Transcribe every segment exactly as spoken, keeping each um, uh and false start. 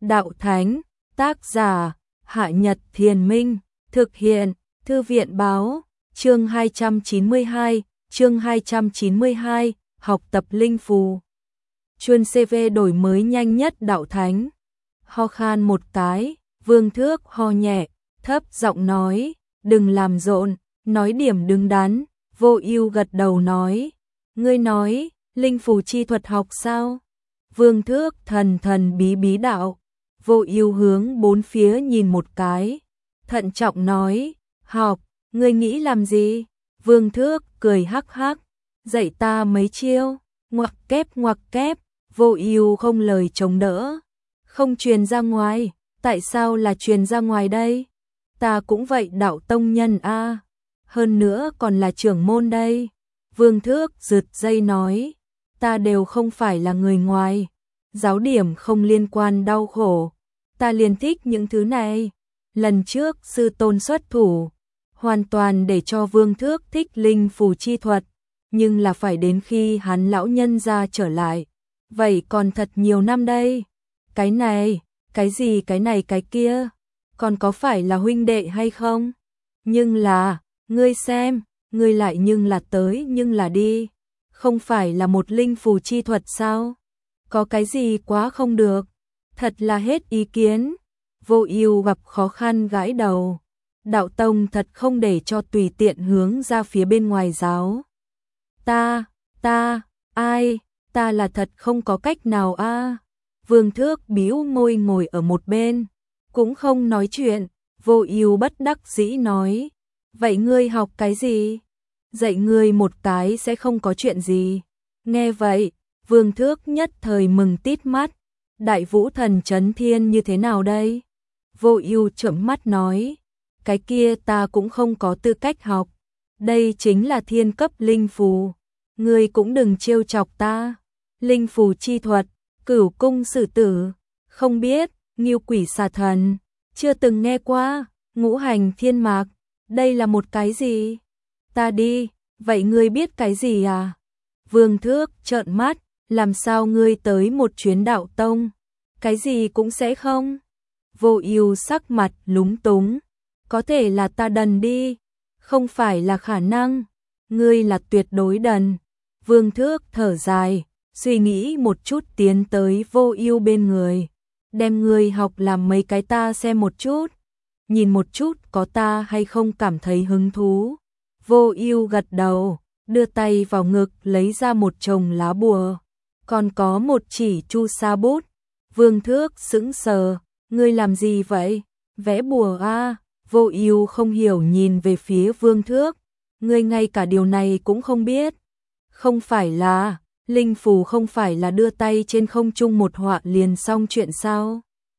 Đạo Thánh, tác giả, Hạ Nhật Thiền Minh, thực hiện, Thư viện Báo, chương hai trăm chín mươi hai, chương hai trăm chín mươi hai, học tập linh phù. Chuyên xê vê đổi mới nhanh nhất Đạo Thánh. Ho khan một cái, Vương Thước ho nhẹ, thấp giọng nói, đừng làm rộn, nói điểm đứng đắn. Vô Ưu gật đầu nói, ngươi nói, linh phù chi thuật học sao? Vương Thước thần thần bí bí đạo. Vô Ưu hướng bốn phía nhìn một cái, thận trọng nói, học, ngươi nghĩ làm gì? Vương Thước cười hắc hắc, dạy ta mấy chiêu, ngoặc kép ngoặc kép. Vô Ưu không lời chống đỡ, không truyền ra ngoài, tại sao là truyền ra ngoài đây? Ta cũng vậy đạo tông nhân a, hơn nữa còn là trưởng môn đây. Vương Thước giật dây nói, ta đều không phải là người ngoài, giáo điểm không liên quan đau khổ, ta liền thích những thứ này. Lần trước sư tôn xuất thủ, hoàn toàn để cho Vương Thước thích linh phù chi thuật, nhưng là phải đến khi hắn lão nhân ra trở lại, vậy còn thật nhiều năm đây. Cái này, cái gì cái này cái kia, còn có phải là huynh đệ hay không? Nhưng là, ngươi xem, ngươi lại nhưng là tới nhưng là đi, không phải là một linh phù chi thuật sao? Có cái gì quá không được? Thật là hết ý kiến. Vô Ưu gặp khó khăn gãi đầu. Đạo tông thật không để cho tùy tiện hướng ra phía bên ngoài giáo. Ta, ta, ai, ta là thật không có cách nào a. À. Vương Thước bĩu môi ngồi ở một bên, cũng không nói chuyện. Vô Ưu bất đắc dĩ nói, vậy ngươi học cái gì? Dạy ngươi một cái sẽ không có chuyện gì. Nghe vậy, Vương Thước nhất thời mừng tít mắt. Đại Vũ Thần Chấn Thiên như thế nào đây? Vô Ưu trợn mắt nói, cái kia ta cũng không có tư cách học. Đây chính là thiên cấp linh phù, ngươi cũng đừng trêu chọc ta. Linh phù chi thuật, Cửu cung sử tử, không biết. Ngưu quỷ xà thần, chưa từng nghe qua. Ngũ hành thiên mạc, đây là một cái gì? Ta đi, vậy ngươi biết cái gì à? Vương Thước trợn mắt, làm sao ngươi tới một chuyến đạo tông, cái gì cũng sẽ không? Vô Ưu sắc mặt lúng túng, có thể là ta đần đi, không phải là khả năng, ngươi là tuyệt đối đần. Vương Thước thở dài, suy nghĩ một chút tiến tới Vô Ưu bên người, đem ngươi học làm mấy cái ta xem một chút, nhìn một chút có ta hay không cảm thấy hứng thú. Vô Ưu gật đầu, đưa tay vào ngực lấy ra một chồng lá bùa, còn có một chỉ chu sa bút. Vương Thước sững sờ, ngươi làm gì vậy? Vẽ bùa a? À? Vô Ưu không hiểu nhìn về phía Vương Thước, ngươi ngay cả điều này cũng không biết? Không phải là, linh phù không phải là đưa tay trên không trung một họa liền xong chuyện sao?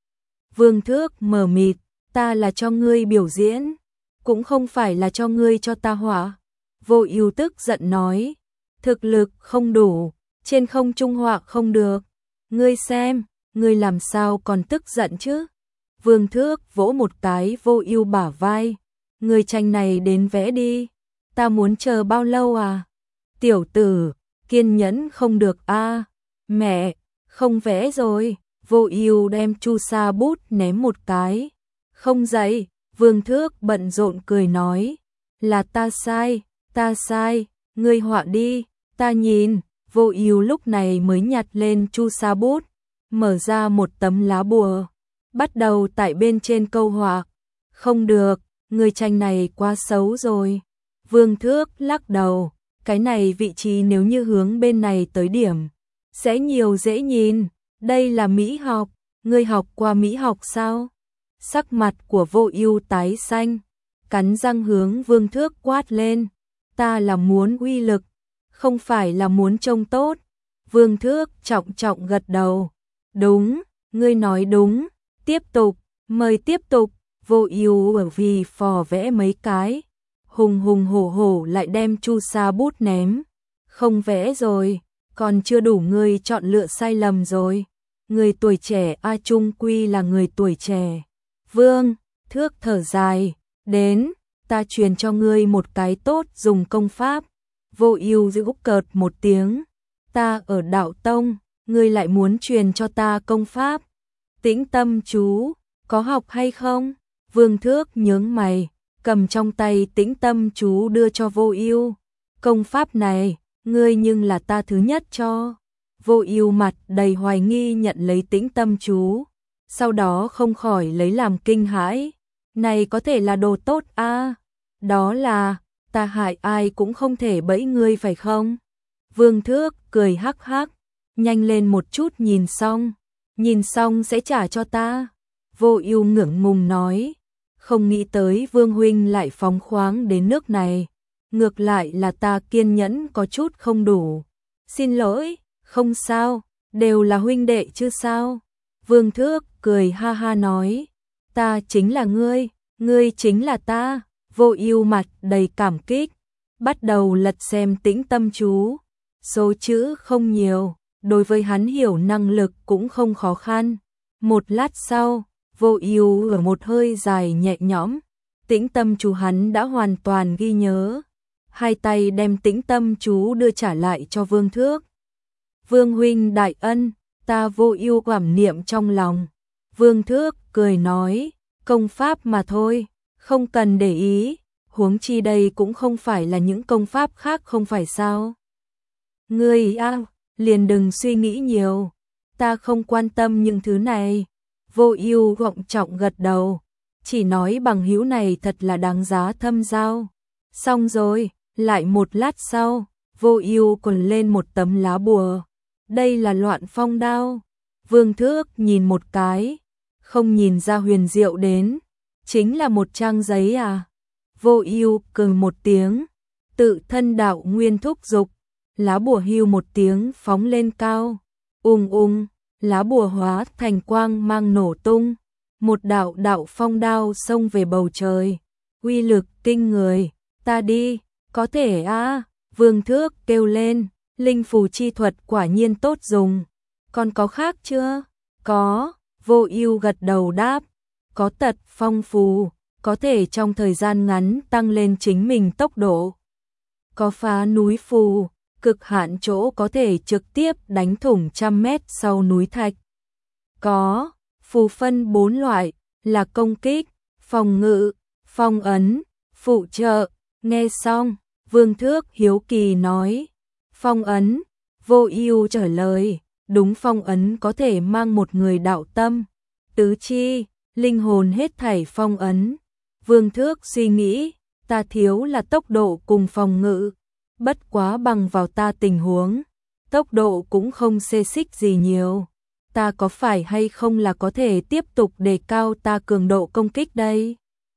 Vương Thước mờ mịt, ta là cho ngươi biểu diễn, cũng không phải là cho ngươi cho ta họa. Vô Ưu tức giận nói, thực lực không đủ, trên không trung họa không được. Ngươi xem, ngươi làm sao còn tức giận chứ? Vương Thước vỗ một cái Vô Ưu bả vai, ngươi tranh này đến vẽ đi, ta muốn chờ bao lâu à? Tiểu tử, kiên nhẫn không được a. À. Mẹ, không vẽ rồi. Vô Ưu đem chu sa bút ném một cái. Không dạy. Vương Thước bận rộn cười nói, là ta sai, ta sai, ngươi họa đi, ta nhìn. Vô Ưu lúc này mới nhặt lên chu sa bút, mở ra một tấm lá bùa, bắt đầu tại bên trên câu họa. Không được, ngươi tranh này quá xấu rồi. Vương Thước lắc đầu, cái này vị trí nếu như hướng bên này tới điểm, sẽ nhiều dễ nhìn, đây là mỹ học, ngươi học qua mỹ học sao? Sắc mặt của Vô Ưu tái xanh, cắn răng hướng Vương Thước quát lên, ta là muốn uy lực, không phải là muốn trông tốt. Vương Thước trọng trọng gật đầu, đúng, ngươi nói đúng, tiếp tục, mời tiếp tục. Vô Ưu ở vì phò vẽ mấy cái, hùng hùng hổ hổ lại đem chu sa bút ném. Không vẽ rồi, còn chưa đủ, ngươi chọn lựa sai lầm rồi. Người tuổi trẻ a trung quy là người tuổi trẻ. Vương Thước thở dài, đến, ta truyền cho ngươi một cái tốt dùng công pháp. Vô Ưu giễu cợt một tiếng, ta ở đạo tông, ngươi lại muốn truyền cho ta công pháp? Tĩnh tâm chú, có học hay không? Vương Thước nhướng mày, cầm trong tay tĩnh tâm chú đưa cho Vô Ưu. Công pháp này, ngươi nhưng là ta thứ nhất cho. Vô Ưu mặt đầy hoài nghi nhận lấy tĩnh tâm chú, sau đó không khỏi lấy làm kinh hãi. Này có thể là đồ tốt a? À? Đó là, ta hại ai cũng không thể bẫy ngươi phải không? Vương Thước cười hắc hắc, nhanh lên một chút nhìn xong, nhìn xong sẽ trả cho ta. Vô Ưu ngượng ngùng nói, không nghĩ tới Vương huynh lại phóng khoáng đến nước này, ngược lại là ta kiên nhẫn có chút không đủ. Xin lỗi, không sao, đều là huynh đệ chứ sao? Vương Thước cười ha ha nói, ta chính là ngươi, ngươi chính là ta. Vô Ưu mặt đầy cảm kích, bắt đầu lật xem tĩnh tâm chú. Số chữ không nhiều, đối với hắn hiểu năng lực cũng không khó khăn. Một lát sau, Vô Ưu ở một hơi dài nhẹ nhõm, tĩnh tâm chú hắn đã hoàn toàn ghi nhớ. Hai tay đem tĩnh tâm chú đưa trả lại cho Vương Thước. Vương huynh đại ân, ta Vô Ưu cảm niệm trong lòng. Vương Thước cười nói, công pháp mà thôi, không cần để ý, huống chi đây cũng không phải là những công pháp khác không phải sao? Ngươi a, liền đừng suy nghĩ nhiều, ta không quan tâm những thứ này. Vô Ưu gọng trọng gật đầu, chỉ nói bằng hữu này thật là đáng giá thâm giao. Xong rồi, lại một lát sau, Vô Ưu còn lên một tấm lá bùa. Đây là Loạn Phong đao. Vương Thước nhìn một cái, không nhìn ra huyền diệu đến, chính là một trang giấy à? Vô Ưu cười một tiếng, tự thân đạo nguyên thúc dục, lá bùa hưu một tiếng phóng lên cao. Ung ung, lá bùa hóa thành quang mang nổ tung, một đạo đạo phong đao xông về bầu trời, uy lực kinh người. Ta đi, có thể a? À? Vương Thước kêu lên, linh phù chi thuật quả nhiên tốt dùng. Còn có khác chưa? Có, Vô Ưu gật đầu đáp, có tật phong phù, có thể trong thời gian ngắn tăng lên chính mình tốc độ. Có phá núi phù, cực hạn chỗ có thể trực tiếp đánh thủng trăm mét sau núi thạch. Có, phù phân bốn loại, là công kích, phòng ngự, phong ấn, phụ trợ. Nghe xong, Vương Thước hiếu kỳ nói, phong ấn. Vô Ưu trả lời, đúng, phong ấn có thể mang một người đạo tâm, tứ chi, linh hồn hết thảy phong ấn. Vương Thước suy nghĩ, ta thiếu là tốc độ cùng phòng ngự, bất quá bằng vào ta tình huống, tốc độ cũng không xê xích gì nhiều. Ta có phải hay không là có thể tiếp tục đề cao ta cường độ công kích đây?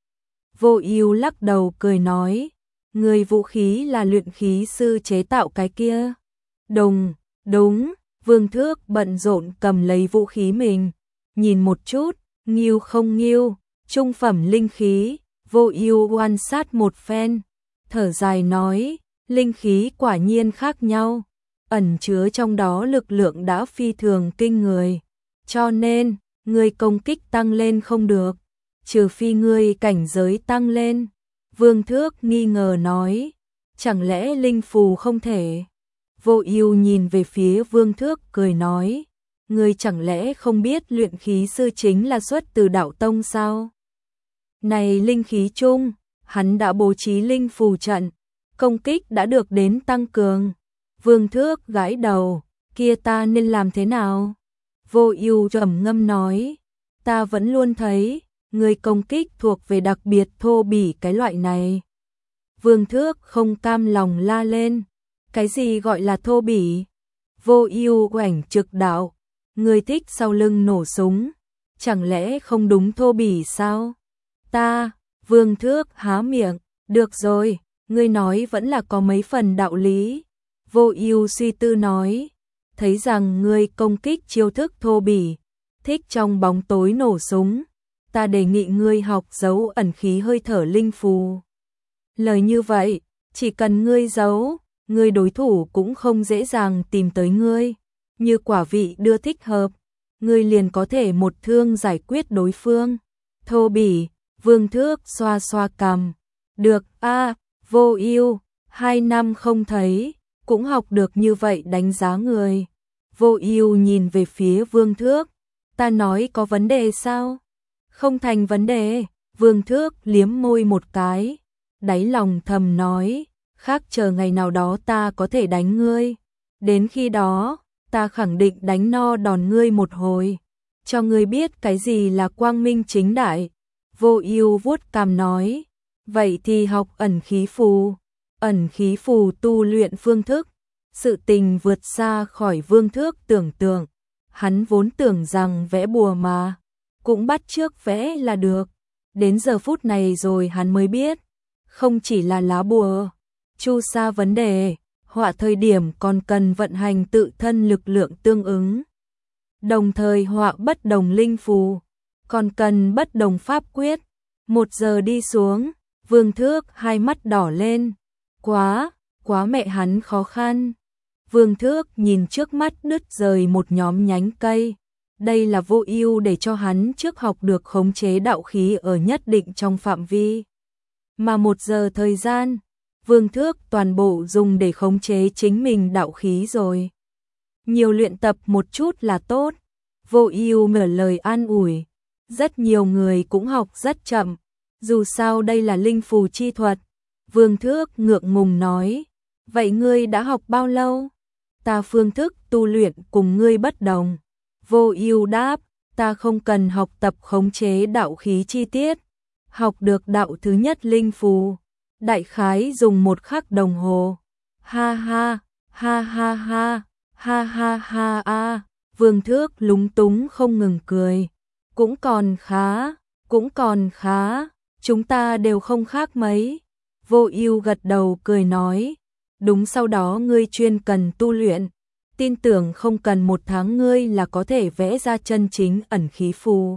Vô Ưu lắc đầu cười nói, người vũ khí là luyện khí sư chế tạo cái kia. Đồng, đúng, Vương Thước bận rộn cầm lấy vũ khí mình, nhìn một chút, nghiêu không nghiêu, trung phẩm linh khí. Vô Ưu quan sát một phen, thở dài nói, linh khí quả nhiên khác nhau, ẩn chứa trong đó lực lượng đã phi thường kinh người, cho nên, ngươi công kích tăng lên không được, trừ phi ngươi cảnh giới tăng lên. Vương Thước nghi ngờ nói, chẳng lẽ linh phù không thể? Vô Ưu nhìn về phía Vương Thước cười nói, ngươi chẳng lẽ không biết luyện khí sư chính là xuất từ đạo tông sao? Này linh khí chung, hắn đã bố trí linh phù trận, công kích đã được đến tăng cường. Vương Thước gãi đầu, kia ta nên làm thế nào? Vô Ưu trầm ngâm nói, ta vẫn luôn thấy, người công kích thuộc về đặc biệt thô bỉ cái loại này. Vương Thước không cam lòng la lên, cái gì gọi là thô bỉ? Vô Ưu oảnh trực đạo, người thích sau lưng nổ súng, chẳng lẽ không đúng thô bỉ sao? Ta, Vương Thước há miệng, được rồi, ngươi nói vẫn là có mấy phần đạo lý. Vô Ưu suy tư nói, thấy rằng ngươi công kích chiêu thức thô bỉ, thích trong bóng tối nổ súng, ta đề nghị ngươi học giấu ẩn khí hơi thở linh phù. Lời như vậy, chỉ cần ngươi giấu, ngươi đối thủ cũng không dễ dàng tìm tới ngươi, như quả vị đưa thích hợp, ngươi liền có thể một thương giải quyết đối phương. Thô bỉ, Vương Thước xoa xoa cằm, được a, à, Vô Ưu, hai năm không thấy, cũng học được như vậy đánh giá người. Vô Ưu nhìn về phía Vương Thước, Ta nói có vấn đề sao? Không thành vấn đề. Vương Thước liếm môi một cái, đáy lòng thầm nói, khác chờ ngày nào đó ta có thể đánh ngươi. Đến khi đó, ta khẳng định đánh no đòn ngươi một hồi, cho ngươi biết cái gì là quang minh chính đại. Vô Ưu vuốt cằm nói, vậy thì học ẩn khí phù. Ẩn khí phù tu luyện phương thức, sự tình vượt xa khỏi Vương Thước tưởng tượng. Hắn vốn tưởng rằng vẽ bùa mà, cũng bắt chước vẽ là được. Đến giờ phút này rồi hắn mới biết, không chỉ là lá bùa, chu sa vấn đề, họa thời điểm còn cần vận hành tự thân lực lượng tương ứng. Đồng thời họa bất đồng linh phù, còn cần bất đồng pháp quyết. Một giờ đi xuống, Vương Thước hai mắt đỏ lên. Quá, quá mẹ hắn khó khăn. Vương Thước nhìn trước mắt đứt rời một nhóm nhánh cây. Đây là Vô Ưu để cho hắn trước học được khống chế đạo khí ở nhất định trong phạm vi. Mà một giờ thời gian, Vương Thước toàn bộ dùng để khống chế chính mình đạo khí rồi. Nhiều luyện tập một chút là tốt. Vô Ưu mở lời an ủi. Rất nhiều người cũng học rất chậm. Dù sao đây là linh phù chi thuật. Vương Thước ngượng ngùng nói. Vậy ngươi đã học bao lâu? Ta phương thức tu luyện cùng ngươi bất đồng. Vô Ưu đáp, ta không cần học tập khống chế đạo khí chi tiết. Học được đạo thứ nhất linh phù, đại khái dùng một khắc đồng hồ. Ha ha, ha ha ha, ha ha ha a. Vương Thước lúng túng không ngừng cười. Cũng còn khá, cũng còn khá, chúng ta đều không khác mấy. Vô Ưu gật đầu cười nói, đúng, sau đó ngươi chuyên cần tu luyện. Tin tưởng không cần một tháng ngươi là có thể vẽ ra chân chính ẩn khí phù.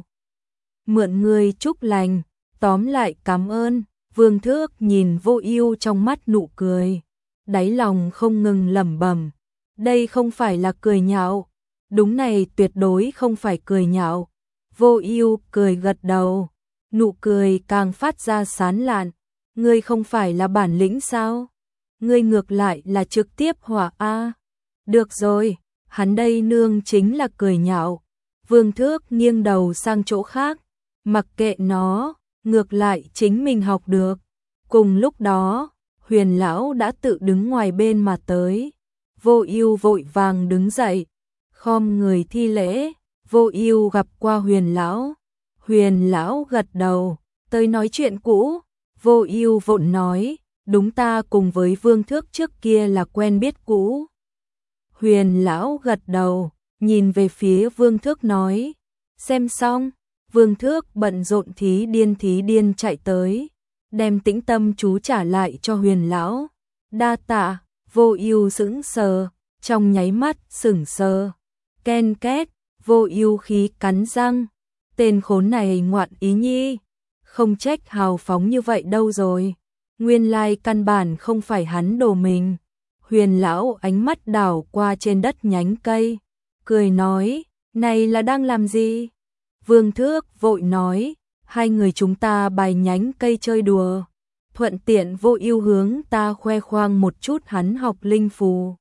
Mượn ngươi chúc lành, tóm lại cảm ơn. Vương Thước nhìn Vô Ưu trong mắt nụ cười, đáy lòng không ngừng lẩm bẩm, đây không phải là cười nhạo, đúng này tuyệt đối không phải cười nhạo. Vô Ưu cười gật đầu, nụ cười càng phát ra sán lạn, ngươi không phải là bản lĩnh sao? Ngươi ngược lại là trực tiếp họa a. Được rồi, hắn đây nương chính là cười nhạo. Vương Thước nghiêng đầu sang chỗ khác, mặc kệ nó, ngược lại chính mình học được. Cùng lúc đó, Huyền lão đã tự đứng ngoài bên mà tới. Vô Ưu vội vàng đứng dậy, khom người thi lễ. Vô Ưu gặp qua Huyền lão. Huyền lão gật đầu, tới nói chuyện cũ. Vô Ưu vội nói, đúng, ta cùng với Vương Thước trước kia là quen biết cũ. Huyền lão gật đầu, nhìn về phía Vương Thước nói, xem xong. Vương Thước bận rộn thí điên thí điên chạy tới, đem tĩnh tâm chú trả lại cho Huyền lão. Đa tạ. Vô Ưu sững sờ, trong nháy mắt sững sờ. Ken két, Vô Ưu khí cắn răng, tên khốn này ngoạn ý nhi, không trách hào phóng như vậy đâu rồi. Nguyên lai căn bản không phải hắn đồ mình. Huyền lão ánh mắt đảo qua trên đất nhánh cây, cười nói, này là đang làm gì? Vương Thước vội nói, hai người chúng ta bài nhánh cây chơi đùa, thuận tiện Vô Ưu hướng ta khoe khoang một chút hắn học linh phù.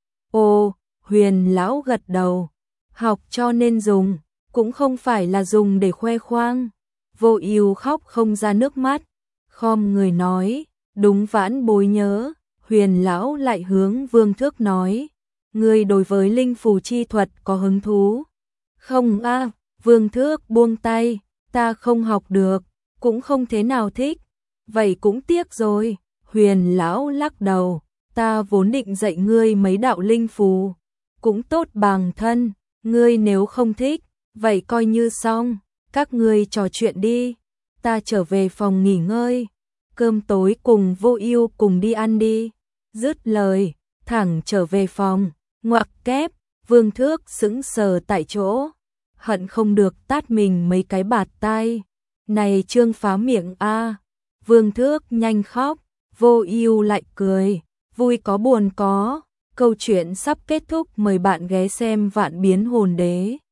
Ồ, Huyền lão gật đầu, học cho nên dùng, cũng không phải là dùng để khoe khoang. Vô Ưu khóc không ra nước mắt, khom người nói, đúng, vãn bối nhớ. Huyền lão lại hướng Vương Thước nói, ngươi đối với linh phù chi thuật có hứng thú? Không a. À, Vương Thước buông tay, ta không học được, cũng không thế nào thích. Vậy cũng tiếc rồi. Huyền lão lắc đầu, ta vốn định dạy ngươi mấy đạo linh phù, cũng tốt bằng thân, ngươi nếu không thích, vậy coi như xong, các ngươi trò chuyện đi, ta trở về phòng nghỉ ngơi, cơm tối cùng Vô Ưu cùng đi ăn đi. Dứt lời, thẳng trở về phòng, ngoặc kép. Vương Thước sững sờ tại chỗ, hận không được tát mình mấy cái bạt tai. Này Trương phá miệng a. Vương Thước nhanh khóc, Vô Ưu lại cười, vui có buồn có. Câu chuyện sắp kết thúc, mời bạn ghé xem Vạn Biến Hồn Đế.